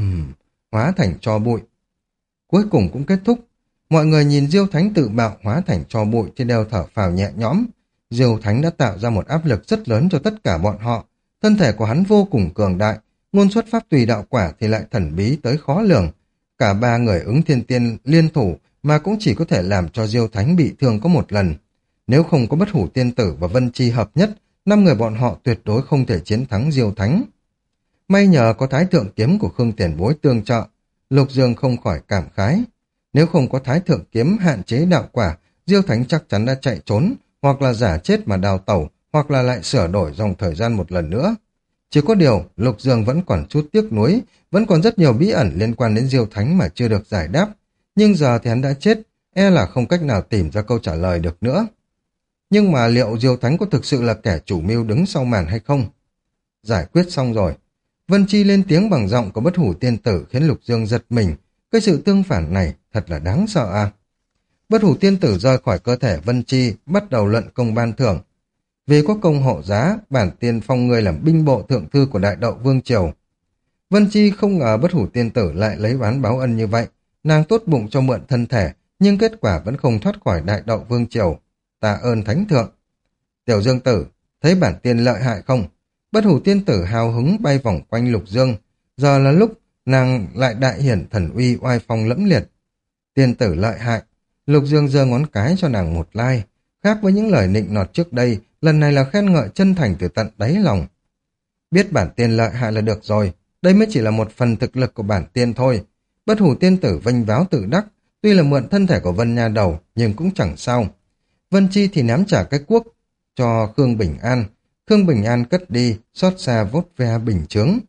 hóa thành tro bụi. Cuối cùng cũng kết thúc, mọi người nhìn Diêu Thánh tự bạo hóa thành tro bụi thì đều thở phào nhẹ nhõm. Diêu Thánh đã tạo ra một áp lực rất lớn cho tất cả bọn họ, thân thể của hắn vô cùng cường đại, ngôn xuất pháp tùy đạo quả thì lại thần bí tới khó lường. Cả ba người ứng thiên tiên liên thủ mà cũng chỉ có thể làm cho Diêu Thánh bị thương có một lần. Nếu không có bất hủ tiên tử và Vân Chi hợp nhất, 5 người bọn họ tuyệt đối không thể chiến thắng Diêu Thánh. May nhờ có Thái Thượng Kiếm của Khương Tiền Bối tương trợ, Lục Dương không khỏi cảm khái. Nếu không có Thái Thượng Kiếm hạn chế đạo quả, Diêu Thánh chắc chắn đã chạy trốn, hoặc là giả chết mà đào tẩu, hoặc là lại sửa đổi dòng thời gian một lần nữa. Chỉ có điều, Lục Dương vẫn còn chút tiếc nuối, vẫn còn rất nhiều bí ẩn liên quan đến Diêu Thánh mà chưa được giải đáp. Nhưng giờ thì hắn đã chết, e là không cách nào tìm ra câu trả lời được nữa. Nhưng mà liệu Diêu Thánh có thực sự là kẻ chủ mưu đứng sau màn hay không? Giải quyết xong rồi. Vân Chi lên tiếng bằng giọng của bất hủ tiên tử khiến Lục Dương giật mình. Cái sự tương phản này thật là đáng sợ à. Bất hủ tiên tử rời khỏi cơ thể Vân Chi, bắt đầu luận công ban thưởng. Vì có công hộ giá, bản tiên phong ngươi làm binh bộ thượng thư của Đại Đậu Vương Triều. Vân Chi không ngờ bất hủ tiên tử lại lấy oán báo ân như vậy. Nàng tốt bụng cho mượn thân thể, nhưng kết quả vẫn không thoát khỏi Đại Đậu Vương Triều. Tạ ơn thánh thượng. Tiểu Dương tử, thấy bản tiên lợi hại không? Bất hủ tiên tử hào hứng bay vòng quanh Lục Dương. Giờ là lúc nàng lại đại hiển thần uy oai phong lẫm liệt. Tiên tử lợi hại. Lục Dương giơ ngón cái cho nàng một like. Khác với những lời nịnh nọt trước đây, lần này là khen ngợi chân thành từ tận đáy lòng. Biết bản tiên lợi hại là được rồi. Đây mới chỉ là một phần thực lực của bản tiên thôi. Bất hủ tiên tử vênh váo tự đắc. Tuy là mượn thân thể của Vân Nha Đầu, nhưng cũng chẳng sao. Vân Chi thì ném trả cái cuốc cho Khương Bình An. Khương Bình An cất đi, xót xa vốt ve bình chướng.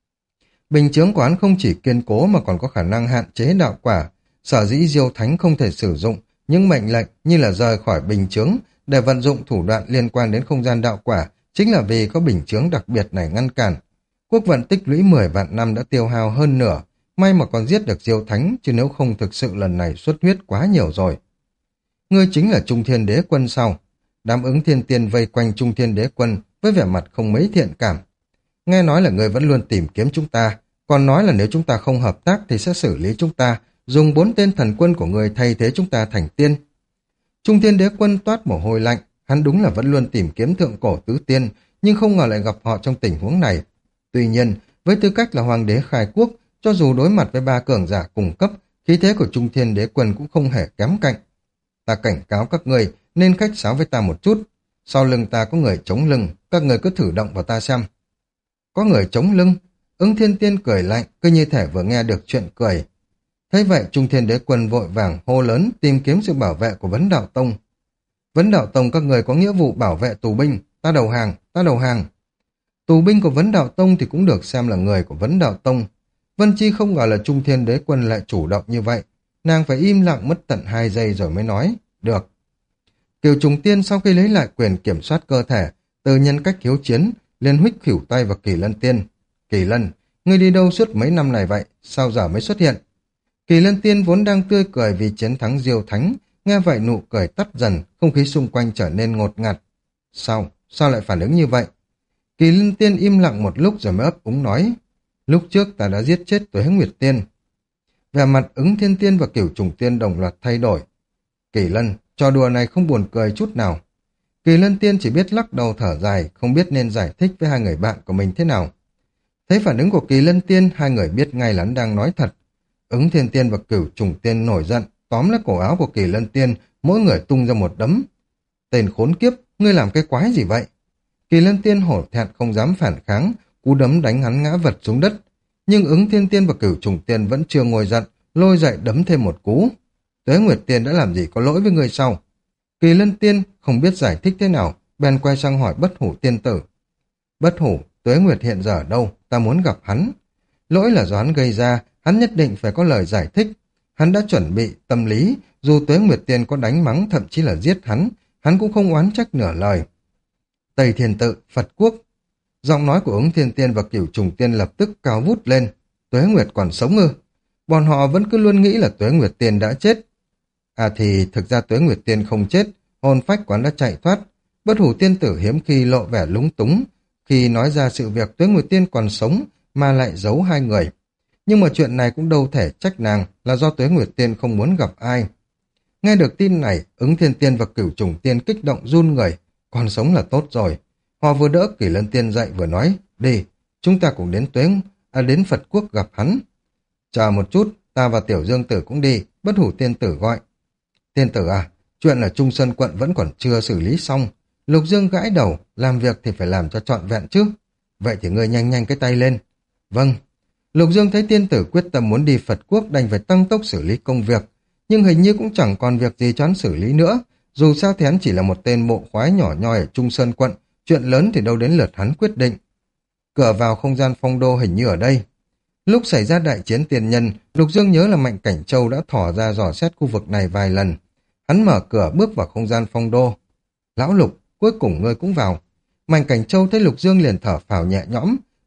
Bình chướng của hắn không chỉ kiên cố mà còn có khả năng hạn chế đạo quả. Sở dĩ Diêu Thánh không thể sử dụng những mệnh lệnh như là rời khỏi bình chướng để vận dụng thủ đoạn liên quan đến không gian đạo quả, chính là vì có bình chướng đặc biệt này ngăn cản. Quốc vận tích lũy 10 vạn năm đã tiêu hao hơn nửa, may mà còn giết được Diêu Thánh, chứ nếu không thực sự lần này xuất huyết quá nhiều rồi. Ngươi chính là Trung Thiên Đế Quân sao? Đám ứng thiên tiên vây quanh Trung Thiên Đế Quân với vẻ mặt không mấy thiện cảm. Nghe nói là ngươi vẫn luôn tìm kiếm chúng ta, còn nói là nếu chúng ta không hợp tác thì sẽ xử lý chúng ta, dùng 4 tên thần quân của ngươi thay thế chúng ta thành tiên. Trung Thiên Đế Quân toát mồ hôi lạnh, hắn đúng là vẫn luôn tìm kiếm thượng cổ tứ tiên, nhưng không ngờ lại gặp họ trong tình huống này. Tuy nhiên, với tư cách là hoàng đế khai quốc, cho dù đối mặt với 3 cường giả cùng cấp, khí thế của Trung Thiên Đế Quân cũng không hề kém cạnh. Ta cảnh cáo các ngươi nên khách sáo với ta một chút. Sau lưng ta có người chống lưng, các người cứ thử động vào ta xem. Có người chống lưng? Ứng Thiên Tiên cười lạnh, cứ như thể vừa nghe được chuyện cười. Thấy vậy, Trung Thiên Đế Quân vội vàng hô lớn tìm kiếm sự bảo vệ của Vấn Đạo Tông. Vấn Đạo Tông các người có nghĩa vụ bảo vệ tù binh, ta đầu hàng, ta đầu hàng. Tù binh của Vấn Đạo Tông thì cũng được xem là người của Vấn Đạo Tông. Vân Chi không ngờ là Trung Thiên Đế Quân lại chủ động như vậy. Nàng phải im lặng mất tận 2 giây rồi mới nói, được. Kiều Trùng Tiên sau khi lấy lại quyền kiểm soát cơ thể, từ nhân cách hiếu chiến, liền huých khỉu tay vào Kỳ Lân Tiên. Kỳ Lân, ngươi đi đâu suốt mấy năm này vậy, sao giờ mới xuất hiện? Kỳ Lân Tiên vốn đang tươi cười vì chiến thắng Diêu Thánh, nghe vậy nụ cười tắt dần, không khí xung quanh trở nên ngột ngạt. Sao lại phản ứng như vậy? Kỳ Lân Tiên im lặng một lúc rồi mới ấp úng nói, lúc trước ta đã giết chết Tuế Nguyệt Tiên. Vẻ mặt Ứng Thiên Tiên và Cửu Trùng Tiên đồng loạt thay đổi. Kỳ Lân, trò đùa này không buồn cười chút nào. Kỳ Lân Tiên chỉ biết lắc đầu thở dài, không biết nên giải thích với 2 người bạn của mình thế nào. Thấy phản ứng của Kỳ Lân Tiên, 2 người biết ngay là hắn đang nói thật. Ứng Thiên Tiên và Cửu Trùng Tiên nổi giận, tóm lấy cổ áo của Kỳ Lân Tiên, mỗi người tung ra một đấm. Tên khốn kiếp, ngươi làm cái quái gì vậy? Kỳ Lân Tiên hổ thẹn không dám phản kháng, cú đấm đánh hắn ngã vật xuống đất. Nhưng Ứng Thiên Tiên và Cửu Trùng Tiên vẫn chưa ngồi giận, lôi dậy đấm thêm một cú. Tuế Nguyệt Tiên đã làm gì có lỗi với người sau? Kỳ Lân Tiên không biết giải thích thế nào, bèn quay sang hỏi Bất Hủ Tiên Tử. Bất Hủ, Tuế Nguyệt hiện giờ ở đâu? Ta muốn gặp hắn. Lỗi là do hắn gây ra, hắn nhất định phải có lời giải thích. Hắn đã chuẩn bị tâm lý, dù Tuế Nguyệt Tiên có đánh mắng thậm chí là giết hắn cũng không oán trách nửa lời. Tây Thiên Tự, Phật Quốc. Giọng nói của Ứng Thiên Tiên và Cửu Trùng Tiên lập tức cao vút lên. Tuế Nguyệt còn sống ư? Bọn họ vẫn cứ luôn nghĩ là Tuế Nguyệt Tiên đã chết. À thì thực ra Tuế Nguyệt Tiên không chết, hồn phách quán đã chạy thoát. Bất Hủ Tiên Tử hiếm khi lộ vẻ lúng túng khi nói ra sự việc Tuế Nguyệt Tiên còn sống mà lại giấu 2 người. Nhưng mà chuyện này cũng đâu thể trách nàng, là do Tuế Nguyệt Tiên không muốn gặp ai. Nghe được tin này, Ứng Thiên Tiên và Cửu Trùng Tiên kích động run người. Còn sống là tốt rồi. Họ vừa đỡ Kỳ Lân Tiên dậy vừa nói, đi, chúng ta cùng đến Phật Quốc gặp hắn. Chờ một chút, ta và Tiểu Dương Tử cũng đi, Bất Hủ Tiên Tử gọi. Tiên Tử à, chuyện ở Trung Sơn Quận vẫn còn chưa xử lý xong. Lục Dương gãi đầu, làm việc thì phải làm cho trọn vẹn chứ. Vậy thì ngươi nhanh nhanh cái tay lên. Vâng. Lục Dương thấy Tiên Tử quyết tâm muốn đi Phật Quốc đành phải tăng tốc xử lý công việc. Nhưng hình như cũng chẳng còn việc gì cho hắn xử lý nữa. Dù sao thì hắn chỉ là một tên mộ khoái nhỏ nhoi ở Trung Sơn Quận, chuyện lớn thì đâu đến lượt hắn quyết định. Cửa vào không gian phong đô hình như ở đây. Lúc xảy ra đại chiến tiền nhân, Lục Dương nhớ là Mạnh Cảnh Châu đã thỏ ra dò xét khu vực này vài lần. Hắn mở cửa bước vào không gian phong đô. Lão Lục, cuối cùng ngươi cũng vào. Mạnh Cảnh Châu thấy Lục Dương liền thở phào nhẹ nhõm,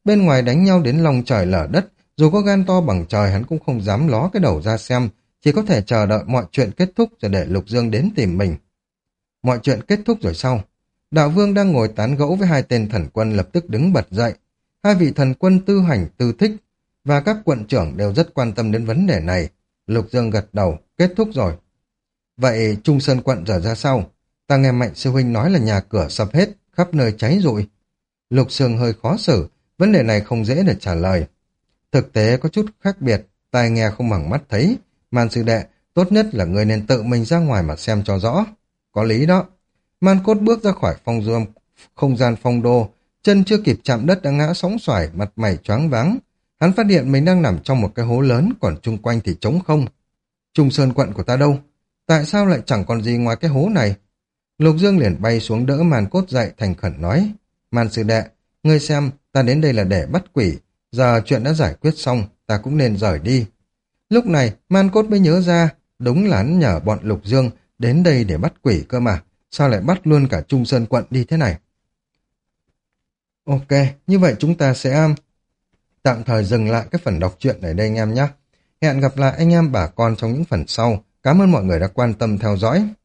Bên ngoài đánh nhau đến lòng trời lở đất, dù có gan to bằng trời hắn cũng không dám ló cái đầu ra xem, chỉ có thể chờ đợi mọi chuyện kết thúc rồi để Lục Dương đến tìm mình. Mọi chuyện kết thúc rồi sau. Đạo Vương đang ngồi tán gẫu với hai tên thần quân lập tức đứng bật dậy. Hai vị thần quân Tư Hành, Tư Thích và các quận trưởng đều rất quan tâm đến vấn đề này. Lục Dương gật đầu, kết thúc rồi. Vậy Trung Sơn quận giờ ra sao? Ta nghe Mạnh sư huynh nói là nhà cửa sập hết, khắp nơi cháy rụi. Lục Sương hơi khó xử, vấn đề này không dễ để trả lời. Thực tế có chút khác biệt, tai nghe không bằng mắt thấy. Man sư đệ, tốt nhất là người nên tự mình ra ngoài mà xem cho rõ. Có lý đó. Man Cốt bước ra khỏi không gian phong đô, chân chưa kịp chạm đất đã ngã sóng xoài, mặt mày choáng váng. Hắn phát hiện mình đang nằm trong một cái hố lớn, còn chung quanh thì trống không. Trung Sơn quận của ta đâu? Tại sao lại chẳng còn gì ngoài cái hố này? Lục Dương liền bay xuống đỡ Man Cốt dậy, thành khẩn nói. Man sư đệ, ngươi xem, ta đến đây là để bắt quỷ. Giờ chuyện đã giải quyết xong, ta cũng nên rời đi. Lúc này, Man Cốt mới nhớ ra, đúng là hắn nhờ bọn Lục Dương đến đây để bắt quỷ cơ mà. Sao lại bắt luôn cả Trung Sơn quận đi thế này? Ok, như vậy chúng ta sẽ tạm thời dừng lại cái phần đọc truyện ở đây anh em nhé. Hẹn gặp lại anh em bà con trong những phần sau. Cảm ơn mọi người đã quan tâm theo dõi.